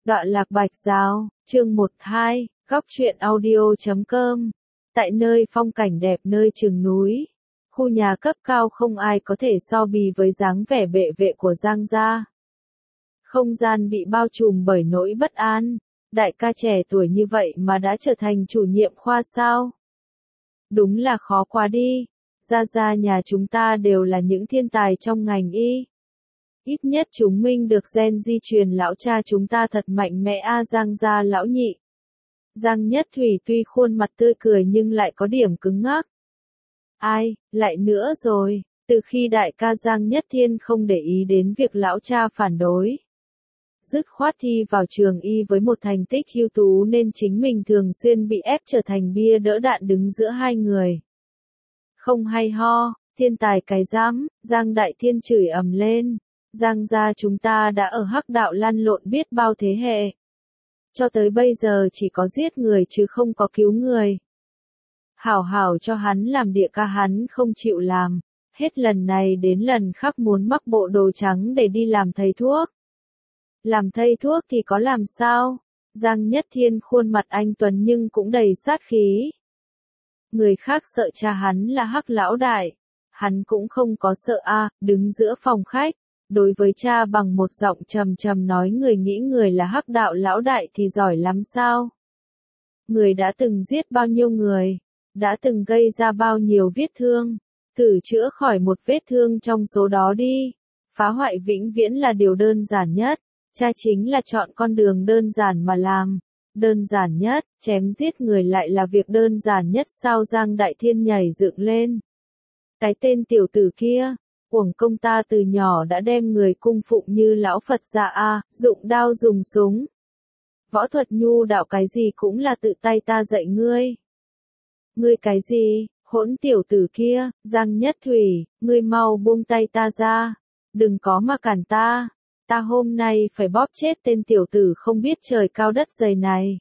Đoạn lạc bạch giáo, chương 12, góc truyện audio.com. Tại nơi phong cảnh đẹp nơi chừng núi, khu nhà cấp cao không ai có thể so bì với dáng vẻ bệ vệ của Giang gia. Không gian bị bao trùm bởi nỗi bất an, đại ca trẻ tuổi như vậy mà đã trở thành chủ nhiệm khoa sao? Đúng là khó quá đi, gia nhà chúng ta đều là những thiên tài trong ngành y. Ít nhất chúng mình được gen di truyền lão cha chúng ta thật mạnh mẽ a. Giang gia lão nhị. Giang Nhất Thủy tuy khuôn mặt tươi cười nhưng lại có điểm cứng ngắc. Ai, lại nữa rồi, từ khi đại ca Giang Nhất Thiên không để ý đến việc lão cha phản đối. Dứt khoát thi vào trường y với một thành tích ưu tú nên chính mình thường xuyên bị ép trở thành bia đỡ đạn đứng giữa hai người. Không hay ho, thiên tài cái dám, Giang Đại Thiên chửi ầm lên. Giang gia chúng ta đã ở hắc đạo lăn lộn biết bao thế hệ. Cho tới bây giờ chỉ có giết người chứ không có cứu người. Hảo hảo cho hắn làm địa ca hắn không chịu làm, hết lần này đến lần khác muốn mắc bộ đồ trắng để đi làm thầy thuốc. Làm thầy thuốc thì có làm sao? Giang Nhất Thiên khuôn mặt anh tuấn nhưng cũng đầy sát khí. Người khác sợ cha hắn là hắc lão đại, hắn cũng không có sợ a. Đứng giữa phòng khách. Đối với cha bằng một giọng trầm trầm nói người nghĩ người là hắc đạo lão đại thì giỏi lắm sao? Người đã từng giết bao nhiêu người? Đã từng gây ra bao nhiêu vết thương? Thử chữa khỏi một vết thương trong số đó đi. Phá hoại vĩnh viễn là điều đơn giản nhất. Cha chính là chọn con đường đơn giản mà làm. Đơn giản nhất, chém giết người lại là việc đơn giản nhất sao? Giang Đại Thiên nhảy dựng lên. Cái tên tiểu tử kia. Uổng công ta từ nhỏ đã đem người cung phụng như lão Phật ra a, dụng đao dùng súng. Võ thuật nhu đạo cái gì cũng là tự tay ta dạy ngươi. Ngươi cái gì, hỗn tiểu tử kia, Giang Nhất Thủy, ngươi mau buông tay ta ra. Đừng có mà cản ta. Ta hôm nay phải bóp chết tên tiểu tử không biết trời cao đất dày này.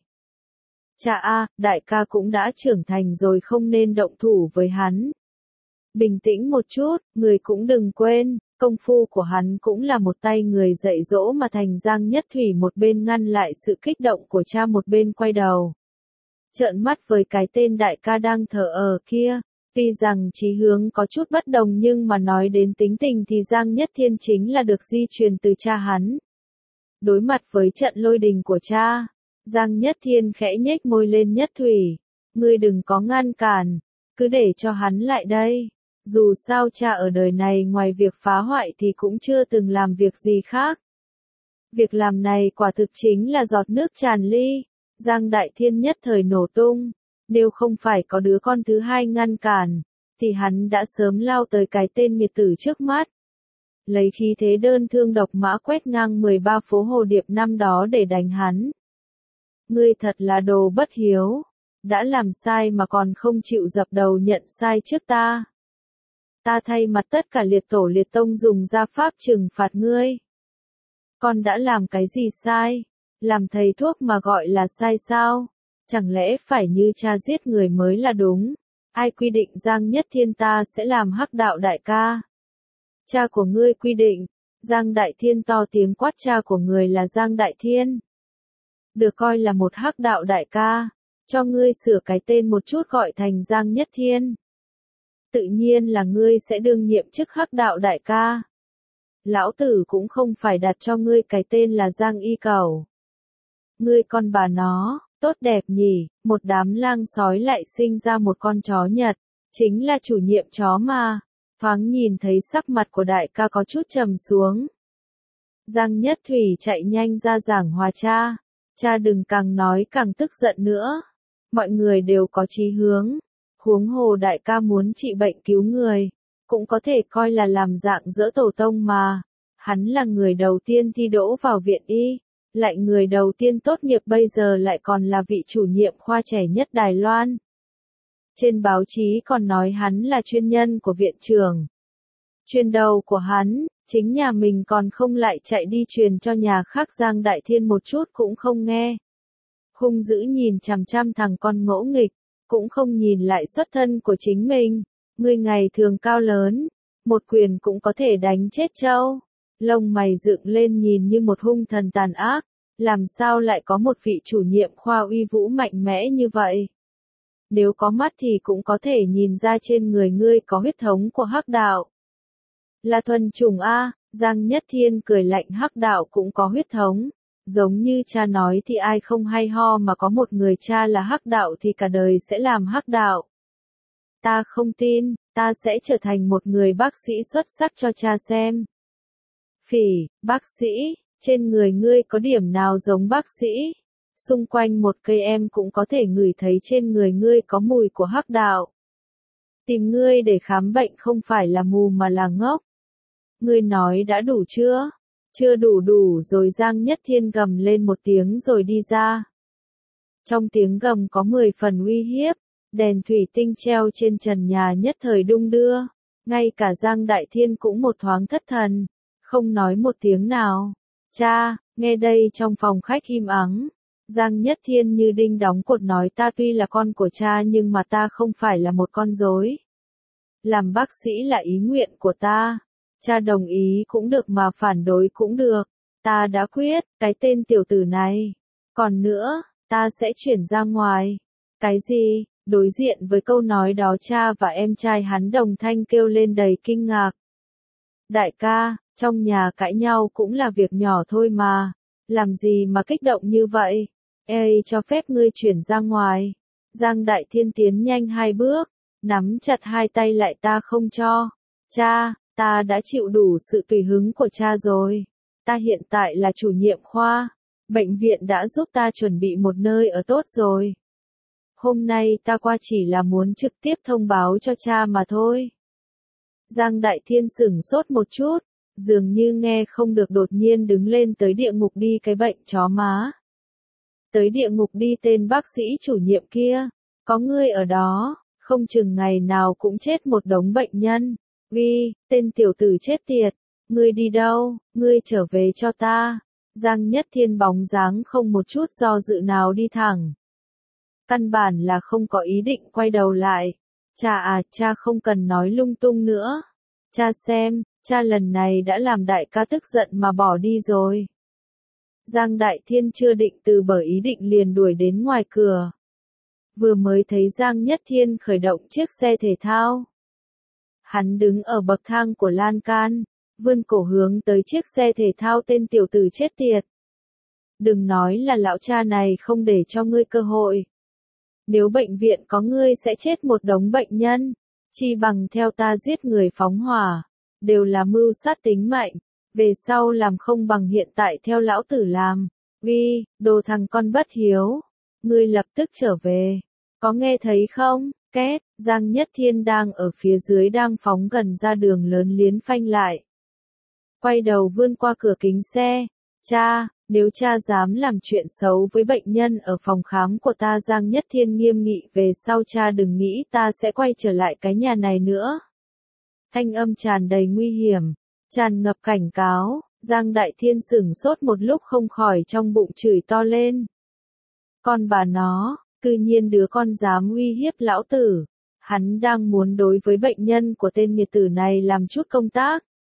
Chà a, đại ca cũng đã trưởng thành rồi không nên động thủ với hắn. Bình tĩnh một chút, người cũng đừng quên, công phu của hắn cũng là một tay người dạy dỗ mà thành. Giang Nhất Thủy một bên ngăn lại sự kích động của cha một bên quay đầu. Trợn mắt với cái tên đại ca đang thờ ơ kia, tuy rằng chí hướng có chút bất đồng nhưng mà nói đến tính tình thì Giang Nhất Thiên chính là được di truyền từ cha hắn. Đối mặt với trận lôi đình của cha, Giang Nhất Thiên khẽ nhếch môi lên. Nhất Thủy, ngươi đừng có ngăn cản, cứ để cho hắn lại đây. Dù sao cha ở đời này ngoài việc phá hoại thì cũng chưa từng làm việc gì khác. Việc làm này quả thực chính là giọt nước tràn ly. Giang Đại Thiên nhất thời nổ tung. Nếu không phải có đứa con thứ hai ngăn cản, thì hắn đã sớm lao tới cái tên nghiệt tử trước mắt. Lấy khí thế đơn thương độc mã quét ngang 13 phố Hồ Điệp năm đó để đánh hắn. Ngươi thật là đồ bất hiếu. Đã làm sai mà còn không chịu dập đầu nhận sai trước ta. Ta thay mặt tất cả liệt tổ liệt tông dùng gia pháp trừng phạt ngươi. Con đã làm cái gì sai? Làm thầy thuốc mà gọi là sai sao? Chẳng lẽ phải như cha giết người mới là đúng? Ai quy định Giang Nhất Thiên ta sẽ làm hắc đạo đại ca? Cha của ngươi quy định. Giang Đại Thiên to tiếng quát cha của người là Giang Đại Thiên. Được coi là một hắc đạo đại ca. Cho ngươi sửa cái tên một chút gọi thành Giang Nhất Thiên. Tự nhiên là ngươi sẽ đương nhiệm chức hắc đạo đại ca. Lão tử cũng không phải đặt cho ngươi cái tên là Giang Y Cẩu. Ngươi con bà nó, tốt đẹp nhỉ, một đám lang sói lại sinh ra một con chó Nhật, chính là chủ nhiệm chó mà. Thoáng nhìn thấy sắc mặt của đại ca có chút trầm xuống. Giang Nhất Thủy chạy nhanh ra giảng hòa cha. Cha đừng càng nói càng tức giận nữa. Mọi người đều có chí hướng. Huống hồ đại ca muốn trị bệnh cứu người, cũng có thể coi là làm dạng dỡ tổ tông mà. Hắn là người đầu tiên thi đỗ vào viện y, lại người đầu tiên tốt nghiệp bây giờ lại còn là vị chủ nhiệm khoa trẻ nhất Đài Loan. Trên báo chí còn nói hắn là chuyên nhân của viện trưởng. Chuyên đầu của hắn, chính nhà mình còn không lại chạy đi truyền cho nhà khác. Giang Đại Thiên một chút cũng không nghe. Hung dữ nhìn chằm chằm thằng con ngỗ nghịch. Cũng không nhìn lại xuất thân của chính mình. Ngươi ngày thường cao lớn, một quyền cũng có thể đánh chết trâu. Lông mày dựng lên nhìn như một hung thần tàn ác. Làm sao lại có một vị chủ nhiệm khoa uy vũ mạnh mẽ như vậy? Nếu có mắt thì cũng có thể nhìn ra trên người ngươi có huyết thống của Hắc đạo. Là thuần chủng a, Giang Nhất Thiên cười lạnh, Hắc đạo cũng có huyết thống. Giống như cha nói thì ai không hay ho mà có một người cha là Hắc đạo thì cả đời sẽ làm Hắc đạo. Ta không tin, ta sẽ trở thành một người bác sĩ xuất sắc cho cha xem. Phỉ, bác sĩ, trên người ngươi có điểm nào giống bác sĩ? Xung quanh một cây em cũng có thể ngửi thấy trên người ngươi có mùi của Hắc đạo. Tìm ngươi để khám bệnh không phải là mù mà là ngốc. Ngươi nói đã đủ chưa? Chưa đủ rồi. Giang Nhất Thiên gầm lên một tiếng rồi đi ra. Trong tiếng gầm có 10 phần uy hiếp, đèn thủy tinh treo trên trần nhà nhất thời đung đưa. Ngay cả Giang Đại Thiên cũng một thoáng thất thần, không nói một tiếng nào. Cha, nghe đây trong phòng khách im ắng. Giang Nhất Thiên như đinh đóng cột nói, ta tuy là con của cha nhưng mà ta không phải là một con rối. Làm bác sĩ là ý nguyện của ta. Cha đồng ý cũng được mà phản đối cũng được. Ta đã quyết, cái tên tiểu tử này. Còn nữa, ta sẽ chuyển ra ngoài. Cái gì? Đối diện với câu nói đó cha và em trai hắn đồng thanh kêu lên đầy kinh ngạc. Đại ca, trong nhà cãi nhau cũng là việc nhỏ thôi mà. Làm gì mà kích động như vậy? Ê, cho phép ngươi chuyển ra ngoài. Giang Đại Thiên tiến nhanh 2 bước, nắm chặt hai tay lại, ta không cho. Cha, ta đã chịu đủ sự tùy hứng của cha rồi. Ta hiện tại là chủ nhiệm khoa. Bệnh viện đã giúp ta chuẩn bị một nơi ở tốt rồi. Hôm nay ta qua chỉ là muốn trực tiếp thông báo cho cha mà thôi. Giang Đại Thiên sửng sốt một chút, dường như nghe không được, đột nhiên đứng lên, tới địa ngục đi cái bệnh chó má. Tới địa ngục đi, tên bác sĩ chủ nhiệm kia. Có ngươi ở đó, không chừng ngày nào cũng chết một đống bệnh nhân. Vì, tên tiểu tử chết tiệt. Ngươi đi đâu? Ngươi trở về cho ta. Giang Nhất Thiên bóng dáng không một chút do dự nào đi thẳng. Căn bản là không có ý định quay đầu lại. Cha à, cha không cần nói lung tung nữa. Cha xem, cha lần này đã làm đại ca tức giận mà bỏ đi rồi. Giang Đại Thiên chưa định từ bỏ ý định liền đuổi đến ngoài cửa. Vừa mới thấy Giang Nhất Thiên khởi động chiếc xe thể thao. Hắn đứng ở bậc thang của lan can, vươn cổ hướng tới chiếc xe thể thao, tên tiểu tử chết tiệt. Đừng nói là lão cha này không để cho ngươi cơ hội. Nếu bệnh viện có ngươi sẽ chết một đống bệnh nhân, chi bằng theo ta giết người phóng hỏa, đều là mưu sát tính mạnh, về sau làm không bằng hiện tại theo lão tử làm. Vì, đồ thằng con bất hiếu, ngươi lập tức trở về, có nghe thấy không? Két, Giang Nhất Thiên đang ở phía dưới đang phóng gần ra đường lớn liến phanh lại. Quay đầu vươn qua cửa kính xe, cha, nếu cha dám làm chuyện xấu với bệnh nhân ở phòng khám của ta, Giang Nhất Thiên nghiêm nghị, về sau cha đừng nghĩ ta sẽ quay trở lại cái nhà này nữa. Thanh âm tràn đầy nguy hiểm, tràn ngập cảnh cáo, Giang Đại Thiên sửng sốt một lúc không khỏi trong bụng chửi to lên. Con bà nó, cư nhiên đứa con dám uy hiếp lão tử, hắn đang muốn đối với bệnh nhân của tên nghiệt tử này làm chút công tác.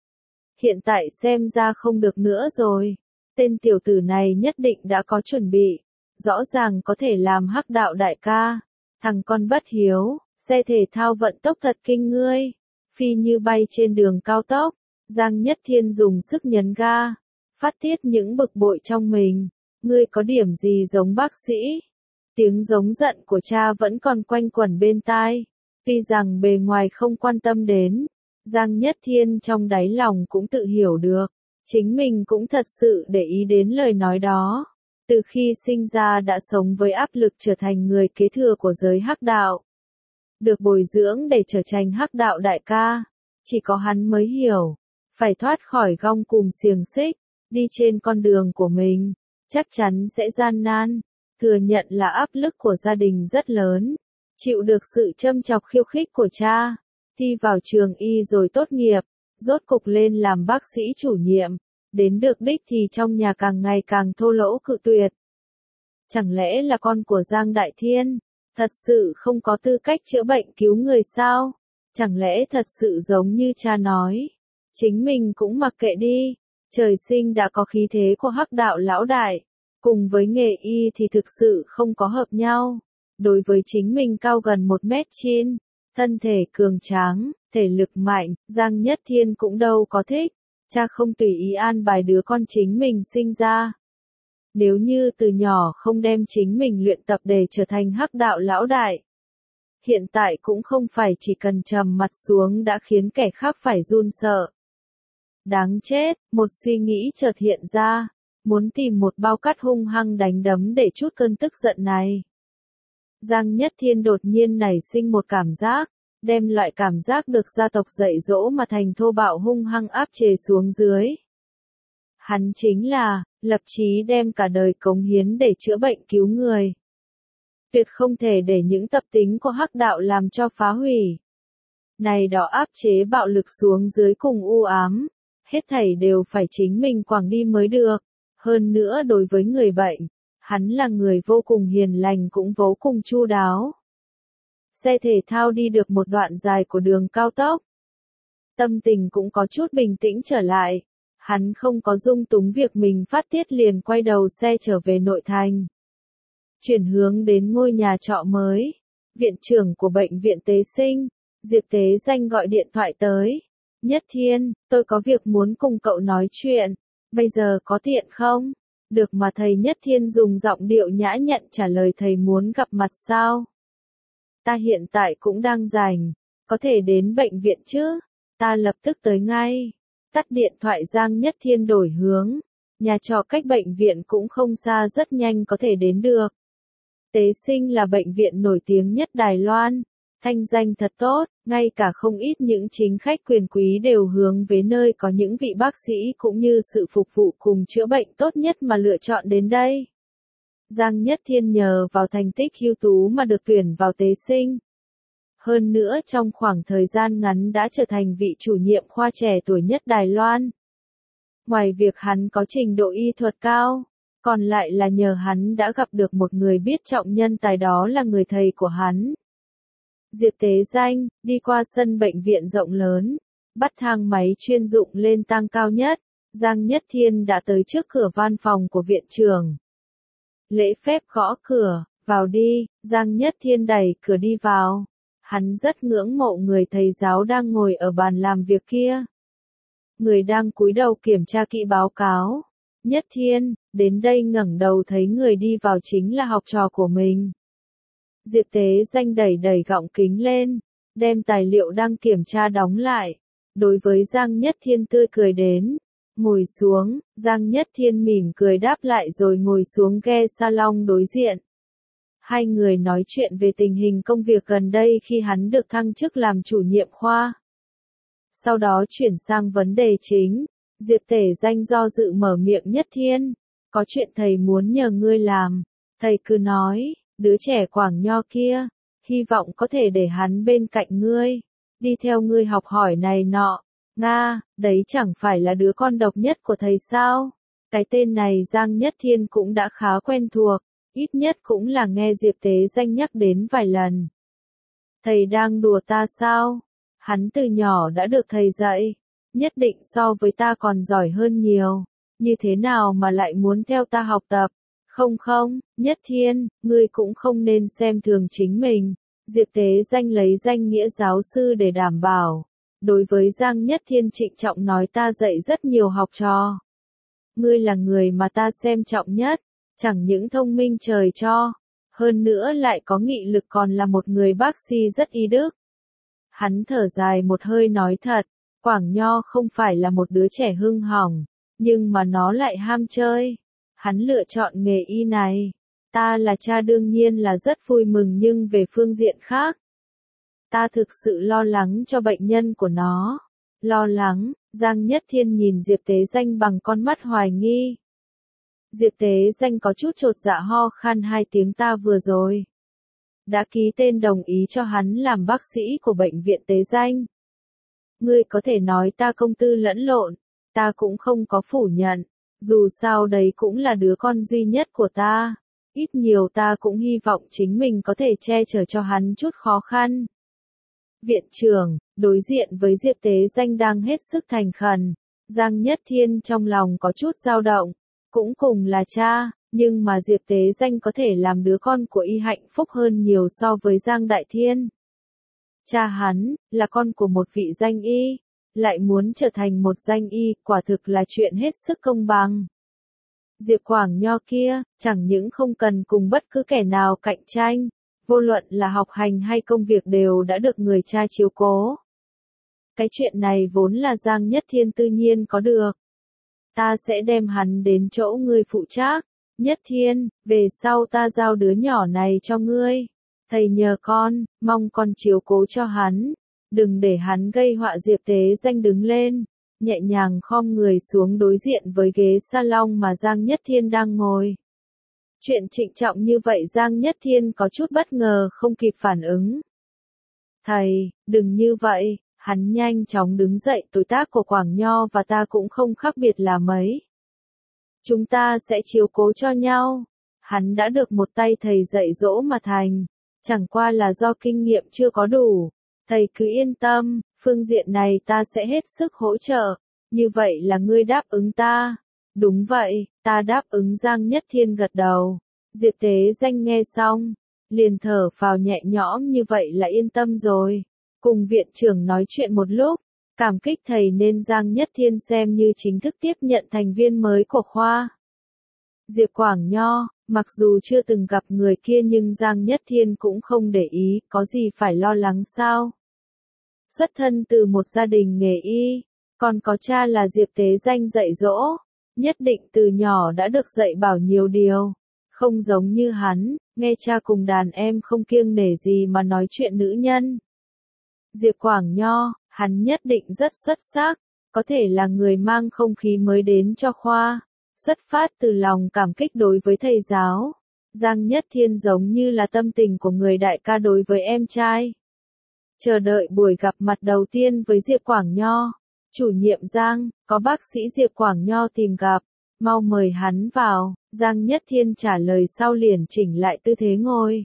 Hiện tại xem ra không được nữa rồi. Tên tiểu tử này nhất định đã có chuẩn bị, rõ ràng có thể làm Hắc đạo đại ca. Thằng con bất hiếu, xe thể thao vận tốc thật kinh ngươi, phi như bay trên đường cao tốc. Giang Nhất Thiên dùng sức nhấn ga, phát tiết những bực bội trong mình. Ngươi có điểm gì giống bác sĩ? Tiếng giống giận của cha vẫn còn quanh quẩn bên tai. Tuy rằng bề ngoài không quan tâm đến, Giang Nhất Thiên trong đáy lòng cũng tự hiểu được. Chính mình cũng thật sự để ý đến lời nói đó. Từ khi sinh ra đã sống với áp lực trở thành người kế thừa của giới Hắc đạo. Được bồi dưỡng để trở thành Hắc đạo đại ca. Chỉ có hắn mới hiểu. Phải thoát khỏi gông cùm xiềng xích. Đi trên con đường của mình. Chắc chắn sẽ gian nan. Thừa nhận là áp lực của gia đình rất lớn. Chịu được sự châm chọc khiêu khích của cha. Thi vào trường y rồi tốt nghiệp. Rốt cục lên làm bác sĩ chủ nhiệm, đến được đích thì trong nhà càng ngày càng thô lỗ cự tuyệt. Chẳng lẽ là con của Giang Đại Thiên, thật sự không có tư cách chữa bệnh cứu người sao? Chẳng lẽ thật sự giống như cha nói, chính mình cũng mặc kệ đi, trời sinh đã có khí thế của Hắc đạo lão đại, cùng với nghề y thì thực sự không có hợp nhau. Đối với chính mình cao gần 1m9, thân thể cường tráng, thể lực mạnh, Giang Nhất Thiên cũng đâu có thích. Cha không tùy ý an bài đứa con chính mình sinh ra. Nếu như từ nhỏ không đem chính mình luyện tập để trở thành hắc đạo lão đại. Hiện tại cũng không phải chỉ cần trầm mặt xuống đã khiến kẻ khác phải run sợ. Đáng chết, một suy nghĩ chợt hiện ra, muốn tìm một bao cát hung hăng đánh đấm để chút cơn tức giận này. Giang Nhất Thiên đột nhiên nảy sinh một cảm giác, đem loại cảm giác được gia tộc dạy dỗ mà thành thô bạo hung hăng áp chế xuống dưới. Hắn chính là, lập chí đem cả đời cống hiến để chữa bệnh cứu người. Tuyệt không thể để những tập tính của hắc đạo làm cho phá hủy. Này đó áp chế bạo lực xuống dưới cùng u ám, hết thảy đều phải chính mình quảng đi mới được. Hơn nữa đối với người bệnh, hắn là người vô cùng hiền lành cũng vô cùng chu đáo. Xe thể thao đi được một đoạn dài của đường cao tốc. Tâm tình cũng có chút bình tĩnh trở lại. Hắn không có dung túng việc mình phát tiết liền quay đầu xe trở về nội thành. Chuyển hướng đến ngôi nhà trọ mới. Viện trưởng của bệnh viện Tế Sinh, Diệp Tế Danh gọi điện thoại tới. Nhất Thiên, tôi có việc muốn cùng cậu nói chuyện. Bây giờ có tiện không? Được mà thầy Nhất Thiên dùng giọng điệu nhã nhặn trả lời thầy muốn gặp mặt sao? Ta hiện tại cũng đang rảnh. Có thể đến bệnh viện chứ? Ta lập tức tới ngay. Tắt điện thoại Giang Nhất Thiên đổi hướng. Nhà trọ cách bệnh viện cũng không xa rất nhanh có thể đến được. Tế Sinh là bệnh viện nổi tiếng nhất Đài Loan. Thanh danh thật tốt, ngay cả không ít những chính khách quyền quý đều hướng về nơi có những vị bác sĩ cũng như sự phục vụ cùng chữa bệnh tốt nhất mà lựa chọn đến đây. Giang Nhất Thiên nhờ vào thành tích ưu tú mà được tuyển vào Tế Sinh. Hơn nữa trong khoảng thời gian ngắn đã trở thành vị chủ nhiệm khoa trẻ tuổi nhất Đài Loan. Ngoài việc hắn có trình độ y thuật cao, còn lại là nhờ hắn đã gặp được một người biết trọng nhân tài, đó là người thầy của hắn. Diệp Tế Danh, đi qua sân bệnh viện rộng lớn, bắt thang máy chuyên dụng lên tầng cao nhất, Giang Nhất Thiên đã tới trước cửa văn phòng của viện trưởng. Lễ phép gõ cửa, vào đi, Giang Nhất Thiên đẩy cửa đi vào. Hắn rất ngưỡng mộ người thầy giáo đang ngồi ở bàn làm việc kia. Người đang cúi đầu kiểm tra kỹ báo cáo. Nhất Thiên, đến đây ngẩng đầu thấy người đi vào chính là học trò của mình. Diệp Tế Danh đẩy gọng kính lên, đem tài liệu đang kiểm tra đóng lại. Đối với Giang Nhất Thiên tươi cười đến. Ngồi xuống, Giang Nhất Thiên mỉm cười đáp lại rồi ngồi xuống ghe salon đối diện. Hai người nói chuyện về tình hình công việc gần đây khi hắn được thăng chức làm chủ nhiệm khoa. Sau đó chuyển sang vấn đề chính, Diệp Tế Danh do dự mở miệng. Nhất Thiên, có chuyện thầy muốn nhờ ngươi làm, thầy cứ nói, đứa trẻ Quảng Nho kia, hy vọng có thể để hắn bên cạnh ngươi, đi theo ngươi học hỏi này nọ. Nga, đấy chẳng phải là đứa con độc nhất của thầy sao? Cái tên này Giang Nhất Thiên cũng đã khá quen thuộc, ít nhất cũng là nghe Diệp Tế Danh nhắc đến vài lần. Thầy đang đùa ta sao? Hắn từ nhỏ đã được thầy dạy, nhất định so với ta còn giỏi hơn nhiều, như thế nào mà lại muốn theo ta học tập? Không, Nhất Thiên, ngươi cũng không nên xem thường chính mình. Diệp Tế Danh lấy danh nghĩa giáo sư để đảm bảo. Đối với Giang Nhất Thiên trịnh trọng nói, ta dạy rất nhiều học trò. Ngươi là người mà ta xem trọng nhất, chẳng những thông minh trời cho, hơn nữa lại có nghị lực, còn là một người bác sĩ rất y đức. Hắn thở dài một hơi nói thật, Quảng Nho không phải là một đứa trẻ hư hỏng, nhưng mà nó lại ham chơi. Hắn lựa chọn nghề y này. Ta là cha đương nhiên là rất vui mừng, nhưng về phương diện khác, ta thực sự lo lắng cho bệnh nhân của nó. Lo lắng, Giang Nhất Thiên nhìn Diệp Tế Danh bằng con mắt hoài nghi. Diệp Tế Danh có chút chột dạ ho khan 2 tiếng. Ta vừa rồi đã ký tên đồng ý cho hắn làm bác sĩ của bệnh viện Tế Danh. Ngươi có thể nói ta công tư lẫn lộn, ta cũng không có phủ nhận, dù sao đấy cũng là đứa con duy nhất của ta. Ít nhiều ta cũng hy vọng chính mình có thể che chở cho hắn chút khó khăn. Viện trưởng, đối diện với Diệp Tế Danh đang hết sức thành khẩn, Giang Nhất Thiên trong lòng có chút dao động, cũng cùng là cha, Nhưng mà Diệp Tế Danh có thể làm đứa con của y hạnh phúc hơn nhiều so với Giang Đại Thiên. Cha hắn, là con của một vị danh y, lại muốn trở thành một danh y, quả thực là chuyện hết sức công bằng. Diệp Quảng Nho kia, chẳng những không cần cùng bất cứ kẻ nào cạnh tranh, vô luận là học hành hay công việc đều đã được người cha chiếu cố. Cái chuyện này vốn là Giang Nhất Thiên tự nhiên có được. Ta sẽ đem hắn đến chỗ ngươi phụ trách. Nhất Thiên, về sau ta giao đứa nhỏ này cho ngươi. Thầy nhờ con, mong con chiếu cố cho hắn. Đừng để hắn gây họa. Diệp Tế Danh đứng lên, nhẹ nhàng khom người xuống đối diện với ghế salon mà Giang Nhất Thiên đang ngồi. Chuyện trịnh trọng như vậy Giang Nhất Thiên có chút bất ngờ không kịp phản ứng. Thầy, đừng như vậy, hắn nhanh chóng đứng dậy. Tuổi tác của Quảng Nho và ta cũng không khác biệt là mấy. Chúng ta sẽ chiếu cố cho nhau. Hắn đã được một tay thầy dạy dỗ mà thành. Chẳng qua là do kinh nghiệm chưa có đủ. Thầy cứ yên tâm, phương diện này ta sẽ hết sức hỗ trợ. Như vậy là ngươi đáp ứng ta. Đúng vậy, ta đáp ứng. Giang Nhất Thiên gật đầu. Diệp Tế Danh nghe xong, liền thở phào nhẹ nhõm, như vậy là yên tâm rồi. Cùng viện trưởng nói chuyện một lúc, cảm kích thầy nên Giang Nhất Thiên xem như chính thức tiếp nhận thành viên mới của khoa. Diệp Quảng Nho, mặc dù chưa từng gặp người kia nhưng Giang Nhất Thiên cũng không để ý, có gì phải lo lắng sao? Xuất thân từ một gia đình nghề y, còn có cha là Diệp Tế Danh dạy dỗ, nhất định từ nhỏ đã được dạy bảo nhiều điều. Không giống như hắn, nghe cha cùng đàn em không kiêng nể gì mà nói chuyện nữ nhân. Diệp Quảng Nho, hắn nhất định rất xuất sắc, có thể là người mang không khí mới đến cho khoa, xuất phát từ lòng cảm kích đối với thầy giáo. Giang Nhất Thiên giống như là tâm tình của người đại ca đối với em trai. Chờ đợi buổi gặp mặt đầu tiên với Diệp Quảng Nho. Chủ nhiệm Giang, có bác sĩ Diệp Quảng Nho tìm gặp, mau mời hắn vào. Giang Nhất Thiên trả lời sau liền chỉnh lại tư thế ngồi.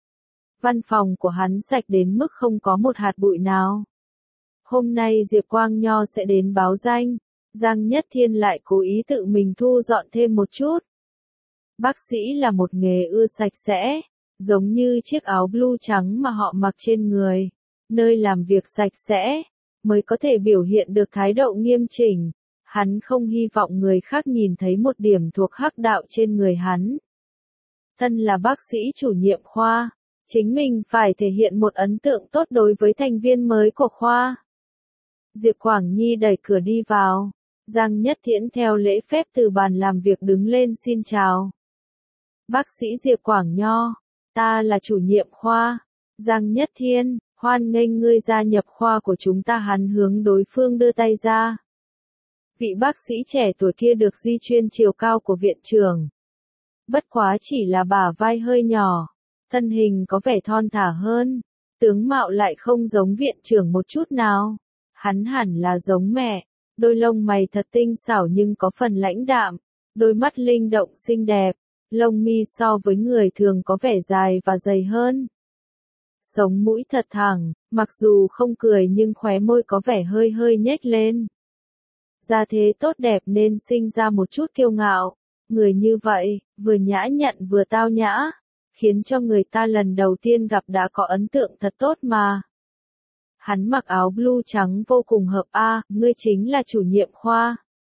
Văn phòng của hắn sạch đến mức không có một hạt bụi nào. Hôm nay Diệp Quang Nho sẽ đến báo danh, Giang Nhất Thiên lại cố ý tự mình thu dọn thêm một chút. Bác sĩ là một nghề ưa sạch sẽ, giống như chiếc áo blue trắng mà họ mặc trên người. Nơi làm việc sạch sẽ, mới có thể biểu hiện được thái độ nghiêm chỉnh. Hắn không hy vọng người khác nhìn thấy một điểm thuộc hắc đạo trên người hắn. Thân là bác sĩ chủ nhiệm khoa, chính mình phải thể hiện một ấn tượng tốt đối với thành viên mới của khoa. Diệp Quảng Nhi đẩy cửa đi vào. Giang Nhất Thiễn theo lễ phép từ bàn làm việc đứng lên xin chào. Bác sĩ Diệp Quảng Nho, ta là chủ nhiệm khoa. Giang Nhất Thiên, hoan nghênh ngươi gia nhập khoa của chúng ta. Hắn hướng đối phương đưa tay ra. Vị bác sĩ trẻ tuổi kia được di chuyên chiều cao của viện trưởng. Bất quá chỉ là bả vai hơi nhỏ, thân hình có vẻ thon thả hơn, tướng mạo lại không giống viện trưởng một chút nào. Hắn hẳn là giống mẹ, đôi lông mày thật tinh xảo nhưng có phần lãnh đạm, đôi mắt linh động xinh đẹp, lông mi so với người thường có vẻ dài và dày hơn. Sống mũi thật thẳng, mặc dù không cười nhưng khóe môi có vẻ hơi hơi nhếch lên. Gia thế tốt đẹp nên sinh ra một chút kiêu ngạo, người như vậy, vừa nhã nhặn vừa tao nhã, khiến cho người ta lần đầu tiên gặp đã có ấn tượng thật tốt mà. Hắn mặc áo blue trắng vô cùng hợp a, ngươi chính là chủ nhiệm khoa.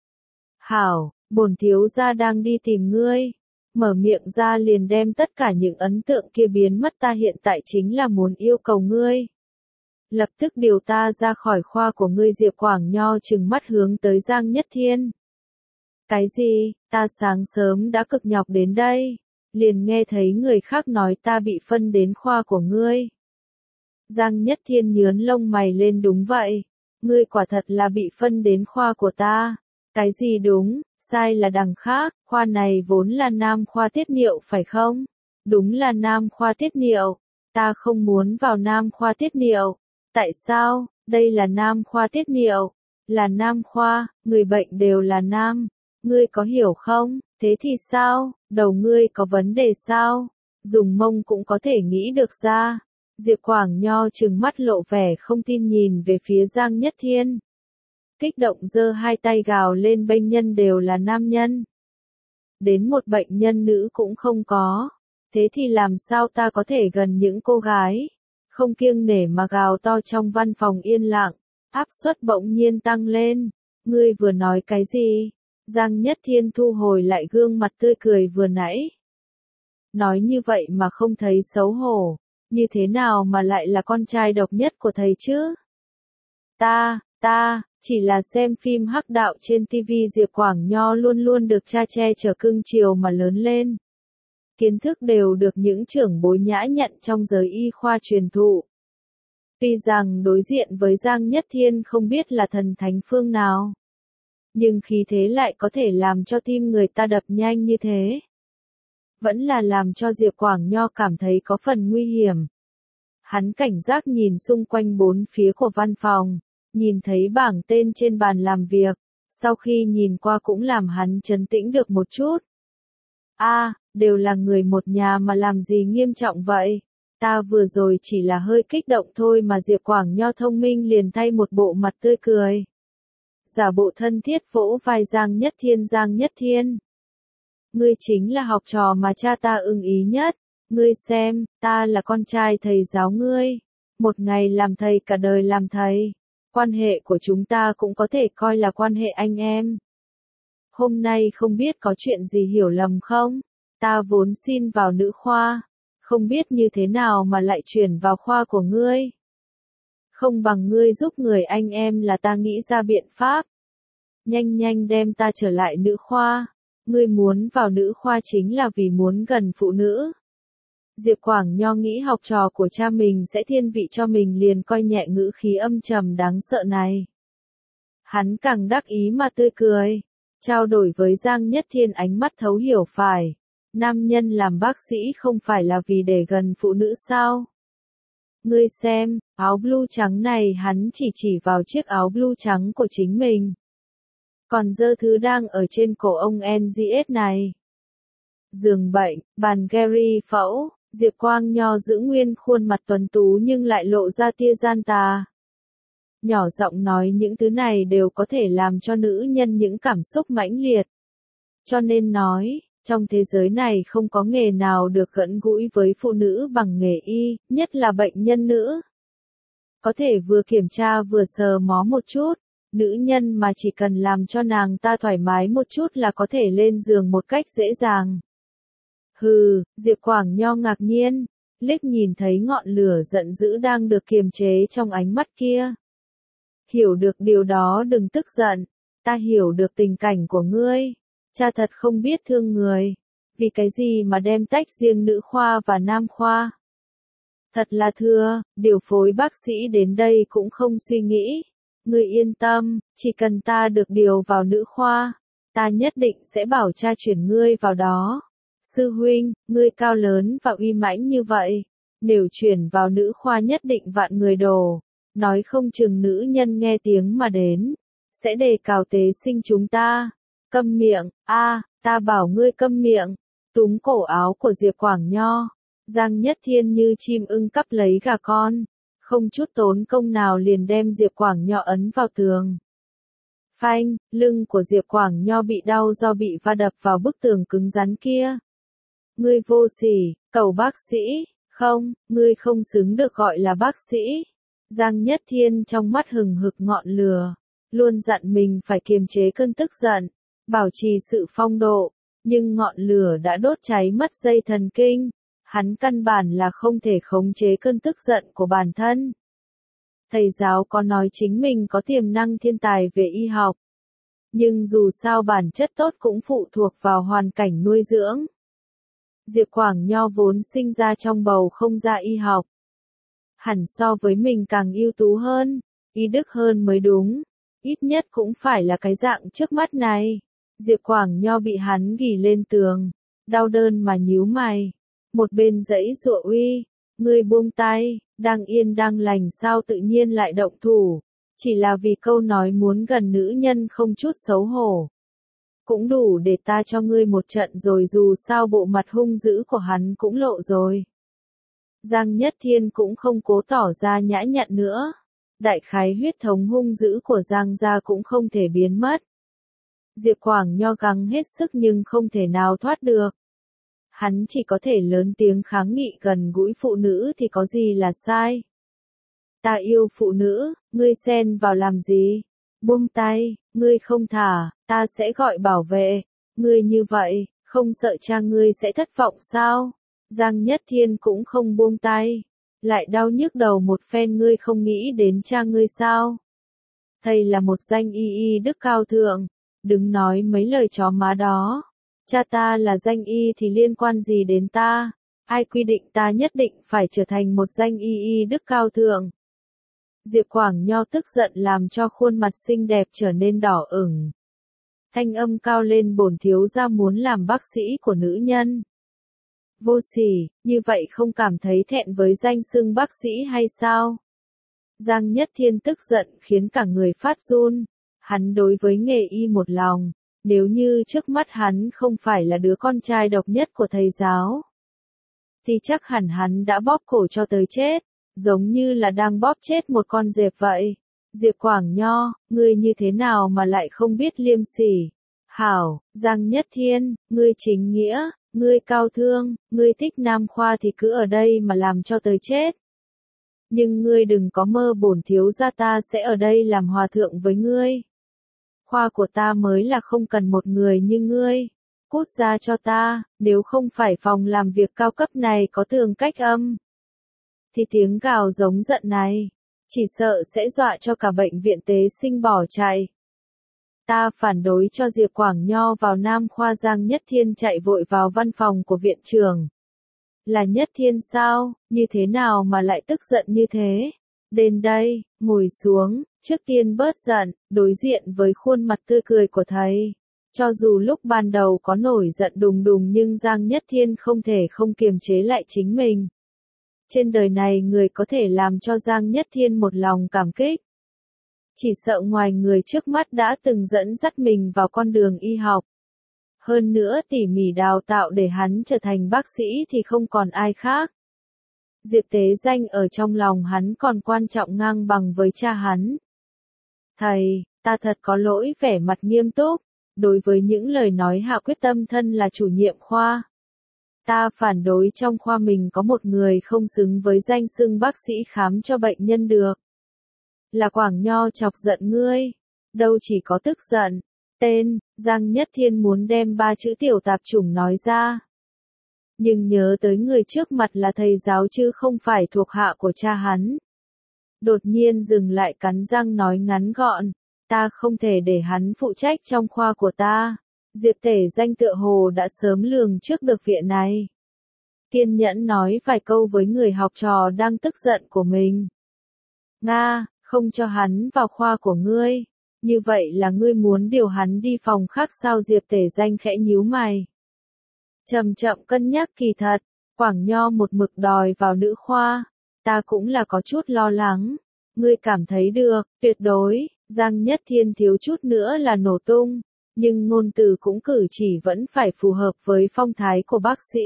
Hảo, bổn thiếu gia đang đi tìm ngươi. Mở miệng ra liền đem tất cả những ấn tượng kia biến mất. Ta hiện tại chính là muốn yêu cầu ngươi. Lập tức điều ta ra khỏi khoa của ngươi. Diệp Quảng Nho trừng mắt hướng tới Giang Nhất Thiên. Cái gì, ta sáng sớm đã cực nhọc đến đây, liền nghe thấy người khác nói ta bị phân đến khoa của ngươi. Giang Nhất Thiên nhướng lông mày lên. Đúng vậy, ngươi quả thật là bị phân đến khoa của ta. Cái gì đúng, sai là đằng khác, khoa này vốn là nam khoa tiết niệu phải không? Đúng là nam khoa tiết niệu, ta không muốn vào nam khoa tiết niệu. Tại sao, đây là nam khoa tiết niệu, là nam khoa, người bệnh đều là nam, ngươi có hiểu không? Thế thì sao, đầu ngươi có vấn đề sao? Dùng mông cũng có thể nghĩ được ra. Diệp Quảng Nho trừng mắt lộ vẻ không tin nhìn về phía Giang Nhất Thiên. Kích động giơ hai tay gào lên, bênh nhân đều là nam nhân. đến một bệnh nhân nữ cũng không có. Thế thì làm sao ta có thể gần những cô gái? Không kiêng nể mà gào to trong văn phòng yên lặng, áp suất bỗng nhiên tăng lên. Ngươi vừa nói cái gì? Giang Nhất Thiên thu hồi lại gương mặt tươi cười vừa nãy. Nói như vậy mà không thấy xấu hổ, như thế nào mà lại là con trai độc nhất của thầy chứ? Ta, chỉ là xem phim hắc đạo trên TV. Diệp Quảng Nho luôn luôn được cha che chở cưng chiều mà lớn lên. Kiến thức đều được những trưởng bối nhã nhận trong giới y khoa truyền thụ. Tuy rằng đối diện với Giang Nhất Thiên không biết là thần thánh phương nào, nhưng khí thế lại có thể làm cho tim người ta đập nhanh như thế. Vẫn là làm cho Diệp Quảng Nho cảm thấy có phần nguy hiểm. Hắn cảnh giác nhìn xung quanh bốn phía của văn phòng, nhìn thấy bảng tên trên bàn làm việc, sau khi nhìn qua cũng làm hắn trấn tĩnh được một chút. Đều là người một nhà mà làm gì nghiêm trọng vậy? Ta vừa rồi chỉ là hơi kích động thôi mà. Diệp Quảng Nho thông minh liền thay một bộ mặt tươi cười. Giả bộ thân thiết vỗ vai Giang Nhất Thiên. Giang Nhất Thiên, ngươi chính là học trò mà cha ta ưng ý nhất. Ngươi xem, ta là con trai thầy giáo ngươi. Một ngày làm thầy cả đời làm thầy. Quan hệ của chúng ta cũng có thể coi là quan hệ anh em. Hôm nay không biết có chuyện gì hiểu lầm không? Ta vốn xin vào nữ khoa, không biết như thế nào mà lại chuyển vào khoa của ngươi. Không bằng ngươi giúp người anh em là ta nghĩ ra biện pháp. Nhanh đem ta trở lại nữ khoa. Ngươi muốn vào nữ khoa chính là vì muốn gần phụ nữ. Diệp Quảng Nho nghĩ học trò của cha mình sẽ thiên vị cho mình, liền coi nhẹ ngữ khí âm trầm đáng sợ này. Hắn càng đắc ý mà tươi cười, trao đổi với Giang Nhất Thiên ánh mắt thấu hiểu phải. Nam nhân làm bác sĩ không phải là vì để gần phụ nữ sao? Ngươi xem, áo blue trắng này. Hắn chỉ vào chiếc áo blue trắng của chính mình. Còn dơ thứ đang ở trên cổ ông NGS này. Giường bệnh, bàn Gary phẫu, Diệp Quang Nho giữ nguyên khuôn mặt tuấn tú nhưng lại lộ ra tia gian tà. Nhỏ giọng nói những thứ này đều có thể làm cho nữ nhân những cảm xúc mãnh liệt. Cho nên nói, trong thế giới này không có nghề nào được gần gũi với phụ nữ bằng nghề y, nhất là bệnh nhân nữ. Có thể vừa kiểm tra vừa sờ mó một chút, nữ nhân mà chỉ cần làm cho nàng ta thoải mái một chút là có thể lên giường một cách dễ dàng. Hừ, Diệp Quảng Nho ngạc nhiên, liếc nhìn thấy ngọn lửa giận dữ đang được kiềm chế trong ánh mắt kia. Hiểu được điều đó đừng tức giận, ta hiểu được tình cảnh của ngươi. Cha thật không biết thương người. Vì cái gì mà đem tách riêng nữ khoa và nam khoa? Thật là thưa, điều phối bác sĩ đến đây cũng không suy nghĩ. Ngươi yên tâm, chỉ cần ta được điều vào nữ khoa, ta nhất định sẽ bảo cha chuyển ngươi vào đó. Sư huynh, ngươi cao lớn và uy mãnh như vậy, nếu chuyển vào nữ khoa nhất định vạn người đổ. Nói không chừng nữ nhân nghe tiếng mà đến, sẽ đề cào tế sinh chúng ta. Câm miệng, ta bảo ngươi câm miệng. Túm cổ áo của Diệp Quảng Nho, Giang Nhất Thiên như chim ưng cắp lấy gà con, không chút tốn công nào liền đem Diệp Quảng Nho ấn vào tường. Phanh, lưng của Diệp Quảng Nho bị đau do bị va đập vào bức tường cứng rắn kia. Ngươi vô sỉ, cầu bác sĩ, không, ngươi không xứng được gọi là bác sĩ. Giang Nhất Thiên trong mắt hừng hực ngọn lửa, luôn dặn mình phải kiềm chế cơn tức giận, bảo trì sự phong độ, nhưng ngọn lửa đã đốt cháy mất dây thần kinh, hắn căn bản là không thể khống chế cơn tức giận của bản thân. Thầy giáo có nói chính mình có tiềm năng thiên tài về y học, nhưng dù sao bản chất tốt cũng phụ thuộc vào hoàn cảnh nuôi dưỡng. Diệp Quảng Nho vốn sinh ra trong bầu không ra y học, hẳn so với mình càng ưu tú hơn, y đức hơn mới đúng, ít nhất cũng phải là cái dạng trước mắt này. Diệp Quảng Nho bị hắn ghì lên tường, đau đớn mà nhíu mày, một bên giãy giụa uy, ngươi buông tay, đang yên đang lành sao tự nhiên lại động thủ, chỉ là vì câu nói muốn gần nữ nhân không chút xấu hổ. Cũng đủ để ta cho ngươi một trận rồi, dù sao bộ mặt hung dữ của hắn cũng lộ rồi. Giang Nhất Thiên cũng không cố tỏ ra nhã nhặn nữa. Đại khái huyết thống hung dữ của Giang gia cũng không thể biến mất. Diệp Quảng Nho gắng hết sức nhưng không thể nào thoát được. Hắn chỉ có thể lớn tiếng kháng nghị gần gũi phụ nữ thì có gì là sai. Ta yêu phụ nữ, ngươi xen vào làm gì? Buông tay, ngươi không thả, ta sẽ gọi bảo vệ. Ngươi như vậy, không sợ cha ngươi sẽ thất vọng sao? Giang Nhất Thiên cũng không buông tay. Lại đau nhức đầu một phen, ngươi không nghĩ đến cha ngươi sao? Thầy là một danh y đức cao thượng. Đừng nói mấy lời chó má đó. Cha ta là danh y thì liên quan gì đến ta? Ai quy định ta nhất định phải trở thành một danh y đức cao thượng? Diệp Quảng Nho tức giận làm cho khuôn mặt xinh đẹp trở nên đỏ ửng. Thanh âm cao lên, bổn thiếu gia muốn làm bác sĩ của nữ nhân. Vô sỉ, như vậy không cảm thấy thẹn với danh xưng bác sĩ hay sao? Giang Nhất Thiên tức giận khiến cả người phát run. Hắn đối với nghề y một lòng, nếu như trước mắt hắn không phải là đứa con trai độc nhất của thầy giáo, thì chắc hẳn hắn đã bóp cổ cho tới chết, giống như là đang bóp chết một con dẹp vậy. Diệp Quảng Nho, ngươi như thế nào mà lại không biết liêm sỉ? Hảo, Giang Nhất Thiên, ngươi chính nghĩa, ngươi cao thương, ngươi thích nam khoa thì cứ ở đây mà làm cho tới chết. Nhưng ngươi đừng có mơ bổn thiếu gia ta sẽ ở đây làm hòa thượng với ngươi. Khoa của ta mới là không cần một người như ngươi. Cút ra cho ta, nếu không phải phòng làm việc cao cấp này có tường cách âm, thì tiếng gào giống giận này, chỉ sợ sẽ dọa cho cả bệnh viện tế sinh bỏ chạy. Ta phản đối cho Diệp Quảng Nho vào Nam khoa. Giang Nhất Thiên chạy vội vào văn phòng của viện trưởng. Là Nhất Thiên sao, như thế nào mà lại tức giận như thế? Đến đây, ngồi xuống, trước tiên bớt giận, đối diện với khuôn mặt tươi cười của thầy. Cho dù lúc ban đầu có nổi giận đùng đùng nhưng Giang Nhất Thiên không thể không kiềm chế lại chính mình. Trên đời này người có thể làm cho Giang Nhất Thiên một lòng cảm kích, chỉ sợ ngoài người trước mắt đã từng dẫn dắt mình vào con đường y học. Hơn nữa tỉ mỉ đào tạo để hắn trở thành bác sĩ thì không còn ai khác. Diệp Tế Danh ở trong lòng hắn còn quan trọng ngang bằng với cha hắn. Thầy, ta thật có lỗi. Vẻ mặt nghiêm túc, đối với những lời nói hạ quyết tâm. Thân là chủ nhiệm khoa, ta phản đối trong khoa mình có một người không xứng với danh xưng bác sĩ khám cho bệnh nhân được. Là Quảng Nho chọc giận ngươi? Đâu chỉ có tức giận. Tên, Giang Nhất Thiên muốn đem 3 chữ tiểu tạp chủng nói ra. Nhưng nhớ tới người trước mặt là thầy giáo chứ không phải thuộc hạ của cha hắn. Đột nhiên dừng lại, cắn răng nói ngắn gọn. Ta không thể để hắn phụ trách trong khoa của ta. Diệp Tể Danh tựa hồ đã sớm lường trước được việc này. Kiên nhẫn nói vài câu với người học trò đang tức giận của mình. Nga, không cho hắn vào khoa của ngươi. Như vậy là ngươi muốn điều hắn đi phòng khác sao? Diệp Tể Danh khẽ nhíu mày. Chậm chậm cân nhắc, kỳ thật, Quảng Nho một mực đòi vào nữ khoa. Ta cũng là có chút lo lắng. Ngươi cảm thấy được, tuyệt đối. Giang Nhất Thiên thiếu chút nữa là nổ tung. Nhưng ngôn từ cũng cử chỉ vẫn phải phù hợp với phong thái của bác sĩ.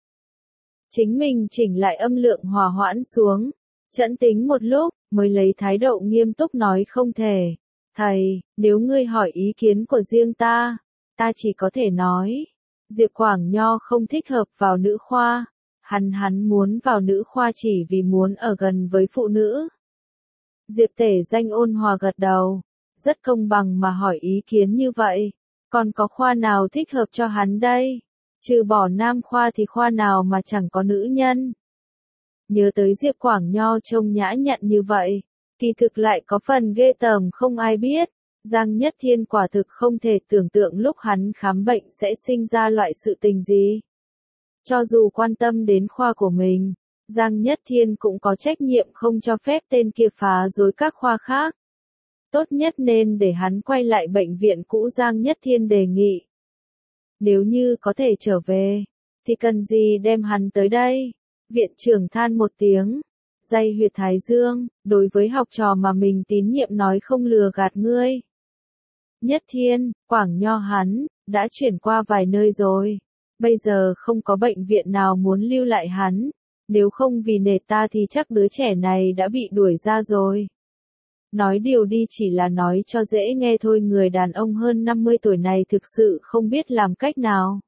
Chính mình chỉnh lại âm lượng, hòa hoãn xuống. Trẫn tính một lúc, mới lấy thái độ nghiêm túc nói không thể. Thầy, nếu ngươi hỏi ý kiến của riêng ta chỉ có thể nói. Diệp Quảng Nho không thích hợp vào nữ khoa. Hắn muốn vào nữ khoa chỉ vì muốn ở gần với phụ nữ. Diệp Tể Danh ôn hòa gật đầu. Rất công bằng mà hỏi ý kiến như vậy. Còn có khoa nào thích hợp cho hắn đây? Trừ bỏ nam khoa thì khoa nào mà chẳng có nữ nhân? Nhớ tới Diệp Quảng Nho trông nhã nhặn như vậy, kỳ thực lại có phần ghê tởm không ai biết. Giang Nhất Thiên quả thực không thể tưởng tượng lúc hắn khám bệnh sẽ sinh ra loại sự tình gì. Cho dù quan tâm đến khoa của mình, Giang Nhất Thiên cũng có trách nhiệm không cho phép tên kia phá rối các khoa khác. Tốt nhất nên để hắn quay lại bệnh viện cũ. Giang Nhất Thiên đề nghị. Nếu như có thể trở về, thì cần gì đem hắn tới đây? Viện trưởng than một tiếng. Day huyệt thái dương, đối với học trò mà mình tín nhiệm nói không lừa gạt ngươi. Nhất Thiên, Quảng Nho hắn, đã chuyển qua vài nơi rồi. Bây giờ không có bệnh viện nào muốn lưu lại hắn. Nếu không vì nể ta thì chắc đứa trẻ này đã bị đuổi ra rồi. Nói điều đi chỉ là nói cho dễ nghe thôi, người đàn ông hơn 50 tuổi này thực sự không biết làm cách nào.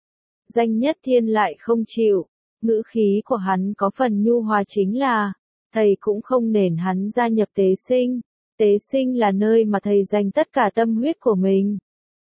Danh Nhất Thiên lại không chịu, ngữ khí của hắn có phần nhu hòa, chính là, thầy cũng không nể hắn gia nhập tế sinh. Tế sinh là nơi mà thầy dành tất cả tâm huyết của mình.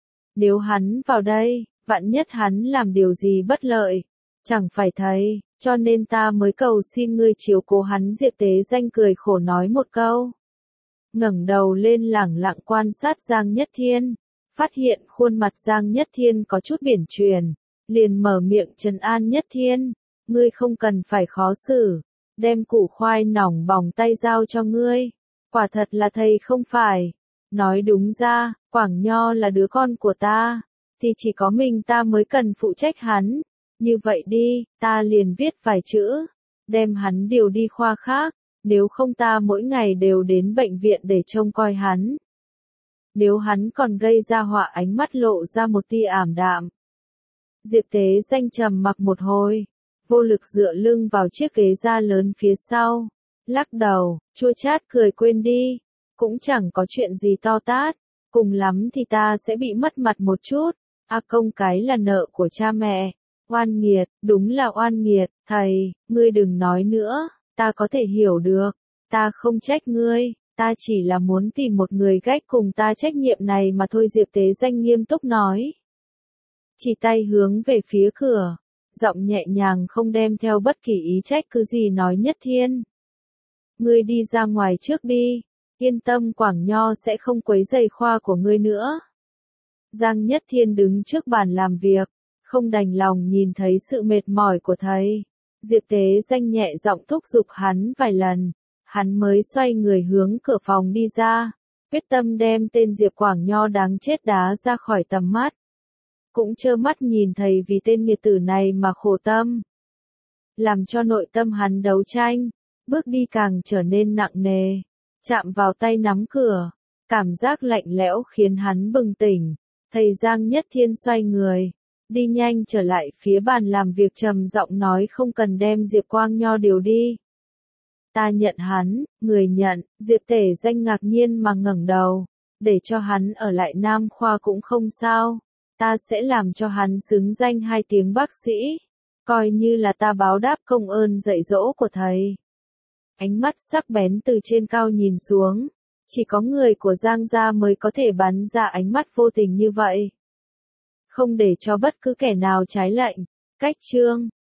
Nếu hắn vào đây, vạn nhất hắn làm điều gì bất lợi, chẳng phải thầy, cho nên ta mới cầu xin ngươi chiếu cố hắn. Diệp Tế Danh cười khổ nói một câu. Ngẩng đầu lên lẳng lặng quan sát Giang Nhất Thiên, phát hiện khuôn mặt Giang Nhất Thiên có chút biển chuyển, liền mở miệng trấn an Nhất Thiên, ngươi không cần phải khó xử, đem củ khoai nỏng bỏng tay giao cho ngươi. Quả thật là thầy không phải. Nói đúng ra, Quảng Nho là đứa con của ta, thì chỉ có mình ta mới cần phụ trách hắn. Như vậy đi, ta liền viết vài chữ, đem hắn điều đi khoa khác, nếu không ta mỗi ngày đều đến bệnh viện để trông coi hắn. Nếu hắn còn gây ra họa, ánh mắt lộ ra một tia ảm đạm. Diệp Tế Danh trầm mặc một hồi, vô lực dựa lưng vào chiếc ghế da lớn phía sau, lắc đầu, chua chát cười, quên đi, cũng chẳng có chuyện gì to tát, cùng lắm thì ta sẽ bị mất mặt một chút. A Công cái là nợ của cha mẹ, oan nghiệt, đúng là oan nghiệt. Thầy, ngươi đừng nói nữa, ta có thể hiểu được, ta không trách ngươi, ta chỉ là muốn tìm một người gánh cùng ta trách nhiệm này mà thôi. Diệp Tế Danh nghiêm túc nói, chỉ tay hướng về phía cửa, giọng nhẹ nhàng không đem theo bất kỳ ý trách cứ gì, nói Nhất Thiên, ngươi đi ra ngoài trước đi, yên tâm, Quảng Nho sẽ không quấy rầy khoa của ngươi nữa. Giang Nhất Thiên đứng trước bàn làm việc, không đành lòng nhìn thấy sự mệt mỏi của thầy. Diệp Tế Danh nhẹ giọng thúc giục hắn vài lần, hắn mới xoay người hướng cửa phòng đi ra, quyết tâm đem tên Diệp Quảng Nho đáng chết đá ra khỏi tầm mắt. Cũng trơ mắt nhìn thầy vì tên nghiệt tử này mà khổ tâm, làm cho nội tâm hắn đấu tranh, bước đi càng trở nên nặng nề, chạm vào tay nắm cửa, cảm giác lạnh lẽo khiến hắn bừng tỉnh. Thầy Giang Nhất Thiên xoay người, đi nhanh trở lại phía bàn làm việc, trầm giọng nói, không cần đem Diệp Quang Nho điều đi. Ta nhận hắn. Người nhận. Diệp Tế Danh ngạc nhiên mà ngẩng đầu, để cho hắn ở lại Nam Khoa cũng không sao, ta sẽ làm cho hắn xứng danh 2 tiếng bác sĩ, coi như là ta báo đáp công ơn dạy dỗ của thầy. Ánh mắt sắc bén từ trên cao nhìn xuống, chỉ có người của Giang gia mới có thể bắn ra ánh mắt vô tình như vậy, không để cho bất cứ kẻ nào trái lệnh. Cách chương